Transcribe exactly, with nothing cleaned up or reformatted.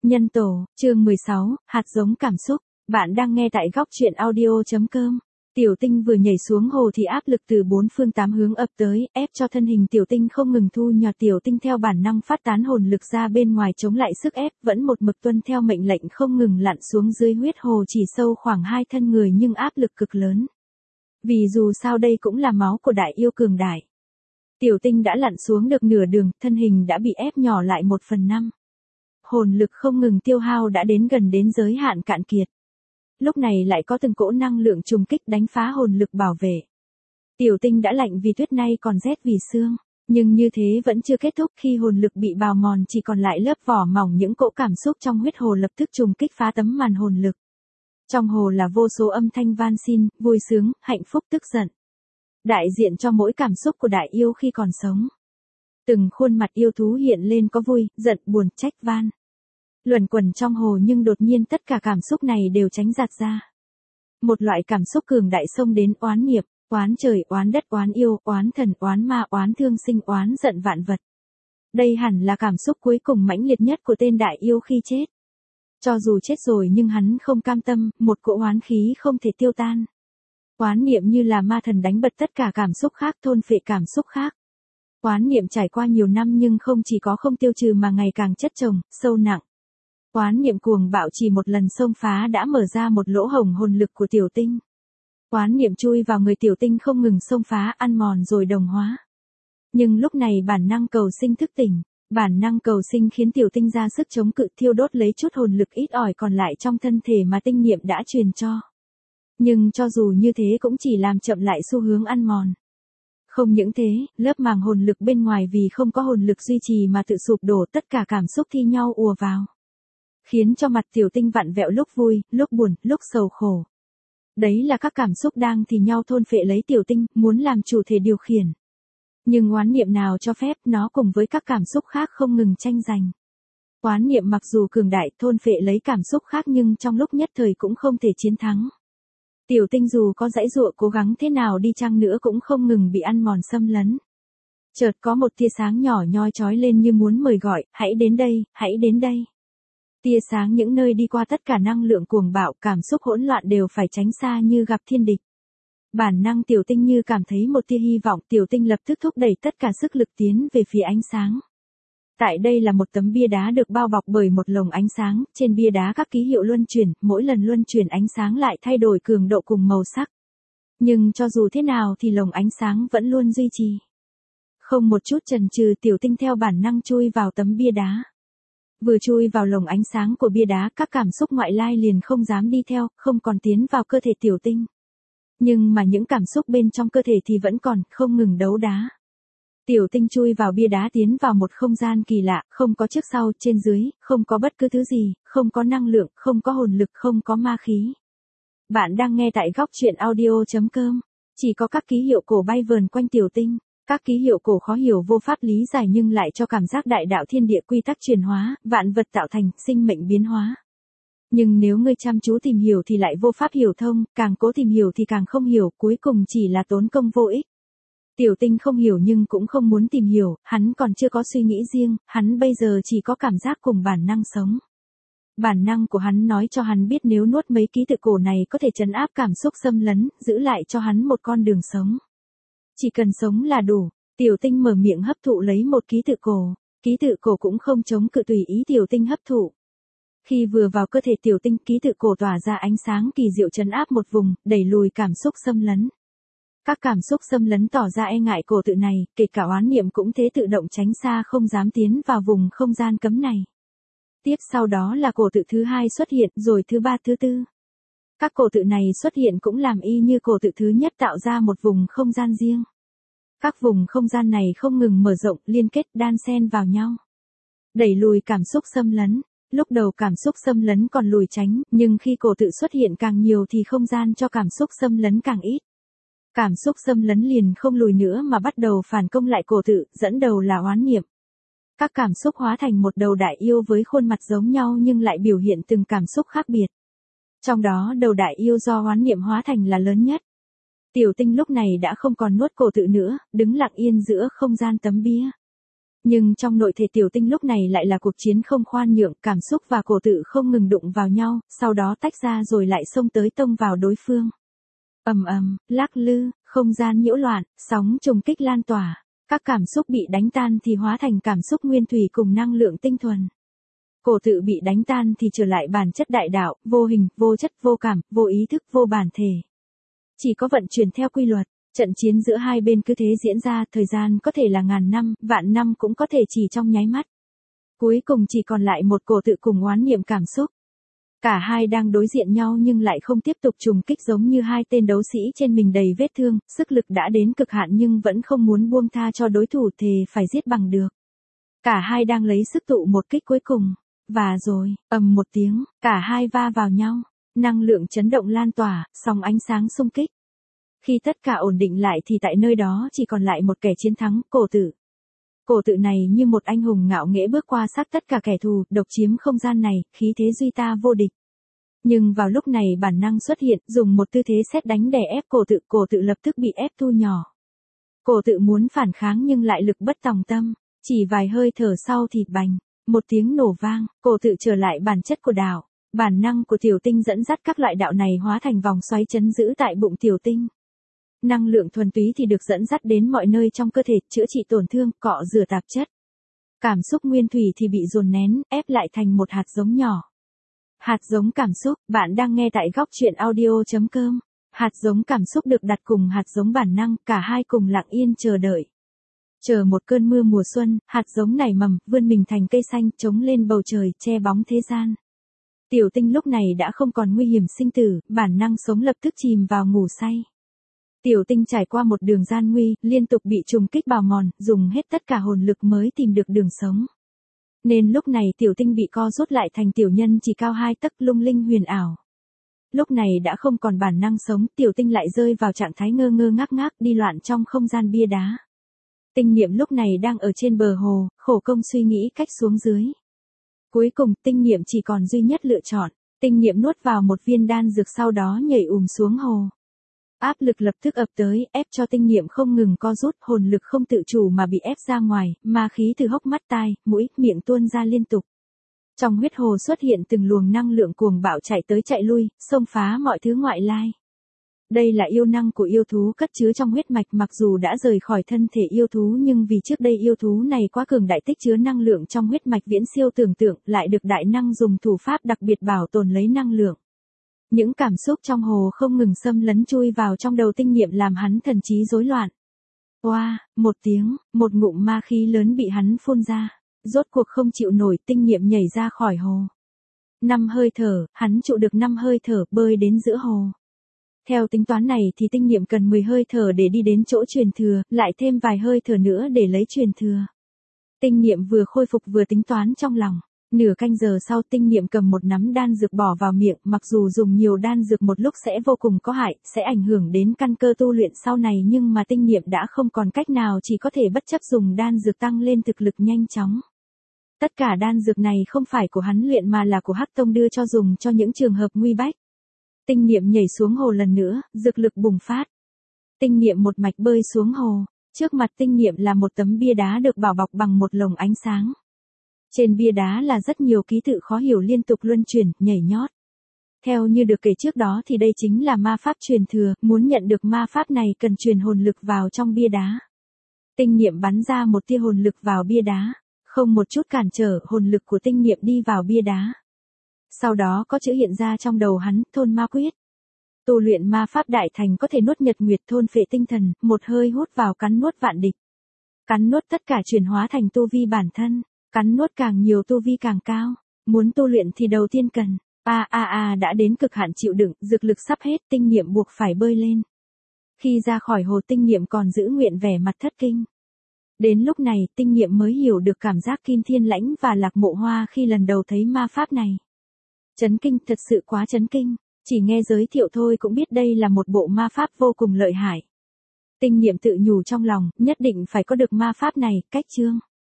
Nhân tổ, chương mười sáu, hạt giống cảm xúc. Bạn đang nghe tại góc truyện audio chấm com. Tiểu Tinh vừa nhảy xuống hồ thì áp lực từ bốn phương tám hướng ập tới, ép cho thân hình Tiểu Tinh không ngừng thu nhỏ. Tiểu Tinh theo bản năng phát tán hồn lực ra bên ngoài chống lại sức ép, vẫn một mực tuân theo mệnh lệnh không ngừng lặn xuống dưới huyết hồ chỉ sâu khoảng hai thân người nhưng áp lực cực lớn. Vì dù sao đây cũng là máu của đại yêu cường đại. Tiểu Tinh đã lặn xuống được nửa đường, thân hình đã bị ép nhỏ lại một phần năm. Hồn lực không ngừng tiêu hao đã đến gần đến giới hạn cạn kiệt. Lúc này lại có từng cỗ năng lượng trùng kích đánh phá hồn lực bảo vệ. Tiểu Tinh đã lạnh vì tuyết nay còn rét vì sương, nhưng như thế vẫn chưa kết thúc. Khi hồn lực bị bào mòn chỉ còn lại lớp vỏ mỏng, những cỗ cảm xúc trong huyết hồ lập tức trùng kích phá tấm màn hồn lực. Trong hồ là vô số âm thanh van xin, vui sướng, hạnh phúc, tức giận. Đại diện cho mỗi cảm xúc của đại yêu khi còn sống. Từng khuôn mặt yêu thú hiện lên có vui, giận, buồn, trách, van. Luẩn quẩn trong hồ nhưng đột nhiên tất cả cảm xúc này đều tránh giạt ra. Một loại cảm xúc cường đại xông đến: oán nghiệp, oán trời, oán đất, oán yêu, oán thần, oán ma, oán thương sinh, oán giận vạn vật. Đây hẳn là cảm xúc cuối cùng mãnh liệt nhất của tên đại yêu khi chết. Cho dù chết rồi nhưng hắn không cam tâm, một cỗ oán khí không thể tiêu tan. Oán niệm như là ma thần đánh bật tất cả cảm xúc khác, thôn phệ cảm xúc khác. Oán niệm trải qua nhiều năm nhưng không chỉ có không tiêu trừ mà ngày càng chất chồng, sâu nặng. Oán niệm cuồng bạo chỉ một lần xông phá đã mở ra một lỗ hổng hồn lực của Tiểu Tinh. Oán niệm chui vào người Tiểu Tinh không ngừng xông phá, ăn mòn rồi đồng hóa. Nhưng lúc này bản năng cầu sinh thức tỉnh, bản năng cầu sinh khiến Tiểu Tinh ra sức chống cự, thiêu đốt lấy chút hồn lực ít ỏi còn lại trong thân thể mà tinh niệm đã truyền cho. Nhưng cho dù như thế cũng chỉ làm chậm lại xu hướng ăn mòn. Không những thế, lớp màng hồn lực bên ngoài vì không có hồn lực duy trì mà tự sụp đổ, tất cả cảm xúc thi nhau ùa vào. Khiến cho mặt Tiểu Tinh vặn vẹo, lúc vui, lúc buồn, lúc sầu khổ. Đấy là các cảm xúc đang thì nhau thôn phệ lấy Tiểu Tinh, muốn làm chủ thể điều khiển. Nhưng oán niệm nào cho phép, nó cùng với các cảm xúc khác không ngừng tranh giành. Oán niệm mặc dù cường đại thôn phệ lấy cảm xúc khác nhưng trong lúc nhất thời cũng không thể chiến thắng. Tiểu Tinh dù có giãy giụa cố gắng thế nào đi chăng nữa cũng không ngừng bị ăn mòn xâm lấn. Chợt có một tia sáng nhỏ nhoi chói lên như muốn mời gọi: hãy đến đây, hãy đến đây. Tia sáng những nơi đi qua tất cả năng lượng cuồng bạo, cảm xúc hỗn loạn đều phải tránh xa như gặp thiên địch. Bản năng Tiểu Tinh như cảm thấy một tia hy vọng, Tiểu Tinh lập tức thúc đẩy tất cả sức lực tiến về phía ánh sáng. Tại đây là một tấm bia đá được bao bọc bởi một lồng ánh sáng, trên bia đá các ký hiệu luân chuyển, mỗi lần luân chuyển ánh sáng lại thay đổi cường độ cùng màu sắc. Nhưng cho dù thế nào thì lồng ánh sáng vẫn luôn duy trì. Không một chút chần chừ, Tiểu Tinh theo bản năng chui vào tấm bia đá. Vừa chui vào lồng ánh sáng của bia đá, các cảm xúc ngoại lai liền không dám đi theo, không còn tiến vào cơ thể Tiểu Tinh. Nhưng mà những cảm xúc bên trong cơ thể thì vẫn còn, không ngừng đấu đá. Tiểu Tinh chui vào bia đá, tiến vào một không gian kỳ lạ, không có trước sau, trên dưới, không có bất cứ thứ gì, không có năng lượng, không có hồn lực, không có ma khí. Bạn đang nghe tại góc truyện audio chấm com. Chỉ có các ký hiệu cổ bay vờn quanh Tiểu Tinh. Các ký hiệu cổ khó hiểu vô pháp lý giải nhưng lại cho cảm giác đại đạo thiên địa quy tắc chuyển hóa, vạn vật tạo thành, sinh mệnh biến hóa. Nhưng nếu ngươi chăm chú tìm hiểu thì lại vô pháp hiểu thông, càng cố tìm hiểu thì càng không hiểu, cuối cùng chỉ là tốn công vô ích. Tiểu Tinh không hiểu nhưng cũng không muốn tìm hiểu, hắn còn chưa có suy nghĩ riêng, hắn bây giờ chỉ có cảm giác cùng bản năng sống. Bản năng của hắn nói cho hắn biết nếu nuốt mấy ký tự cổ này có thể trấn áp cảm xúc xâm lấn, giữ lại cho hắn một con đường sống. Chỉ cần sống là đủ. Tiểu Tinh mở miệng hấp thụ lấy một ký tự cổ, ký tự cổ cũng không chống cự tùy ý Tiểu Tinh hấp thụ. Khi vừa vào cơ thể Tiểu Tinh, ký tự cổ tỏa ra ánh sáng kỳ diệu trấn áp một vùng, đẩy lùi cảm xúc xâm lấn. Các cảm xúc xâm lấn tỏ ra e ngại cổ tự này, kể cả oán niệm cũng thế tự động tránh xa không dám tiến vào vùng không gian cấm này. Tiếp sau đó là cổ tự thứ hai xuất hiện, rồi thứ ba, thứ tư. Các cổ tự này xuất hiện cũng làm y như cổ tự thứ nhất, tạo ra một vùng không gian riêng. Các vùng không gian này không ngừng mở rộng, liên kết, đan xen vào nhau. Đẩy lùi cảm xúc xâm lấn. Lúc đầu cảm xúc xâm lấn còn lùi tránh, nhưng khi cổ tự xuất hiện càng nhiều thì không gian cho cảm xúc xâm lấn càng ít. Cảm xúc xâm lấn liền không lùi nữa mà bắt đầu phản công lại cổ tự, dẫn đầu là oán niệm. Các cảm xúc hóa thành một đầu đại yêu với khuôn mặt giống nhau nhưng lại biểu hiện từng cảm xúc khác biệt. Trong đó đầu đại yêu do oán niệm hóa thành là lớn nhất. Tiểu Tinh lúc này đã không còn nuốt cổ tự nữa, đứng lặng yên giữa không gian tấm bia. Nhưng trong nội thể tiểu tinh lúc này lại là cuộc chiến không khoan nhượng, cảm xúc và cổ tự không ngừng đụng vào nhau, sau đó tách ra rồi lại xông tới tông vào đối phương. Ầm ầm, lắc lư, không gian nhiễu loạn, sóng trùng kích lan tỏa, các cảm xúc bị đánh tan thì hóa thành cảm xúc nguyên thủy cùng năng lượng tinh thuần. Cổ tự bị đánh tan thì trở lại bản chất đại đạo, vô hình, vô chất, vô cảm, vô ý thức, vô bản thể. Chỉ có vận chuyển theo quy luật. Trận chiến giữa hai bên cứ thế diễn ra, thời gian có thể là ngàn năm, vạn năm cũng có thể chỉ trong nháy mắt. Cuối cùng chỉ còn lại một cổ tự cùng oán niệm cảm xúc. Cả hai đang đối diện nhau nhưng lại không tiếp tục trùng kích giống như hai tên đấu sĩ trên mình đầy vết thương, sức lực đã đến cực hạn nhưng vẫn không muốn buông tha cho đối thủ thề phải giết bằng được. Cả hai đang lấy sức tụ một kích cuối cùng. Và rồi, ầm một tiếng, cả hai va vào nhau. Năng lượng chấn động lan tỏa, sóng ánh sáng xung kích. Khi tất cả ổn định lại thì tại nơi đó chỉ còn lại một kẻ chiến thắng, cổ tự. Cổ tự này như một anh hùng ngạo nghễ bước qua xác tất cả kẻ thù, độc chiếm không gian này, khí thế duy ta vô địch. Nhưng vào lúc này bản năng xuất hiện, dùng một tư thế sét đánh đè ép cổ tự, cổ tự lập tức bị ép thu nhỏ. Cổ tự muốn phản kháng nhưng lại lực bất tòng tâm, chỉ vài hơi thở sau thì bành, một tiếng nổ vang, cổ tự trở lại bản chất của đạo. Bản năng của tiểu tinh dẫn dắt các loại đạo này hóa thành vòng xoáy chấn giữ tại bụng tiểu tinh. Năng lượng thuần túy thì được dẫn dắt đến mọi nơi trong cơ thể, chữa trị tổn thương, cọ rửa tạp chất. Cảm xúc nguyên thủy thì bị dồn nén, ép lại thành một hạt giống nhỏ. Hạt giống cảm xúc, bạn đang nghe tại góc truyện audio chấm com. Hạt giống cảm xúc được đặt cùng hạt giống bản năng, cả hai cùng lặng yên chờ đợi. Chờ một cơn mưa mùa xuân, hạt giống nảy mầm, vươn mình thành cây xanh, chống lên bầu trời, che bóng thế gian. Tiểu tinh lúc này đã không còn nguy hiểm sinh tử, bản năng sống lập tức chìm vào ngủ say. Tiểu tinh trải qua một đường gian nguy, liên tục bị trùng kích bào mòn, dùng hết tất cả hồn lực mới tìm được đường sống. Nên lúc này tiểu tinh bị co rút lại thành tiểu nhân chỉ cao hai tấc, lung linh huyền ảo. Lúc này đã không còn bản năng sống, tiểu tinh lại rơi vào trạng thái ngơ ngơ ngác ngác đi loạn trong không gian bia đá. Tinh niệm lúc này đang ở trên bờ hồ, khổ công suy nghĩ cách xuống dưới. Cuối cùng tinh niệm chỉ còn duy nhất lựa chọn, tinh niệm nuốt vào một viên đan dược sau đó nhảy ùm xuống hồ. Áp lực lập tức ập tới, ép cho tinh niệm không ngừng co rút, hồn lực không tự chủ mà bị ép ra ngoài, ma khí từ hốc mắt tai, mũi, miệng tuôn ra liên tục. Trong huyết hồ xuất hiện từng luồng năng lượng cuồng bạo chạy tới chạy lui, xông phá mọi thứ ngoại lai. Đây là yêu năng của yêu thú cất chứa trong huyết mạch, mặc dù đã rời khỏi thân thể yêu thú nhưng vì trước đây yêu thú này quá cường đại, tích chứa năng lượng trong huyết mạch viễn siêu tưởng tượng, lại được đại năng dùng thủ pháp đặc biệt bảo tồn lấy năng lượng. Những cảm xúc trong hồ không ngừng xâm lấn chui vào trong đầu tinh niệm làm hắn thần trí rối loạn. Oa, wow, một tiếng, một ngụm ma khí lớn bị hắn phun ra. Rốt cuộc không chịu nổi, tinh niệm nhảy ra khỏi hồ. Năm hơi thở, hắn trụ được năm hơi thở bơi đến giữa hồ. Theo tính toán này thì tinh niệm cần mười hơi thở để đi đến chỗ truyền thừa, lại thêm vài hơi thở nữa để lấy truyền thừa. Tinh niệm vừa khôi phục vừa tính toán trong lòng. Nửa canh giờ sau tinh niệm cầm một nắm đan dược bỏ vào miệng, mặc dù dùng nhiều đan dược một lúc sẽ vô cùng có hại, sẽ ảnh hưởng đến căn cơ tu luyện sau này nhưng mà tinh niệm đã không còn cách nào, chỉ có thể bất chấp dùng đan dược tăng lên thực lực nhanh chóng. Tất cả đan dược này không phải của hắn luyện mà là của Hắc Tông đưa cho dùng cho những trường hợp nguy bách. Tinh niệm nhảy xuống hồ lần nữa, dược lực bùng phát. Tinh niệm một mạch bơi xuống hồ, trước mặt tinh niệm là một tấm bia đá được bảo bọc bằng một lồng ánh sáng. Trên bia đá là rất nhiều ký tự khó hiểu liên tục luân chuyển, nhảy nhót. Theo như được kể trước đó thì đây chính là ma pháp truyền thừa, muốn nhận được ma pháp này cần truyền hồn lực vào trong bia đá. Tinh niệm bắn ra một tia hồn lực vào bia đá, không một chút cản trở, hồn lực của tinh niệm đi vào bia đá. Sau đó có chữ hiện ra trong đầu hắn, thôn ma quyết. Tu luyện ma pháp đại thành có thể nuốt nhật nguyệt, thôn phệ tinh thần, một hơi hút vào cắn nuốt vạn địch. Cắn nuốt tất cả chuyển hóa thành tu vi bản thân. Cắn nuốt càng nhiều tu vi càng cao. Muốn tu luyện thì đầu tiên cần. A a a đã đến cực hạn chịu đựng, dược lực sắp hết, tinh niệm buộc phải bơi lên. Khi ra khỏi hồ tinh niệm còn giữ nguyện vẻ mặt thất kinh. Đến lúc này tinh niệm mới hiểu được cảm giác Kim Thiên Lãnh và Lạc Mộ Hoa khi lần đầu thấy ma pháp này. Chấn kinh, thật sự quá chấn kinh. Chỉ nghe giới thiệu thôi cũng biết đây là một bộ ma pháp vô cùng lợi hại. Tinh niệm tự nhủ trong lòng, nhất định phải có được ma pháp này, cách chương.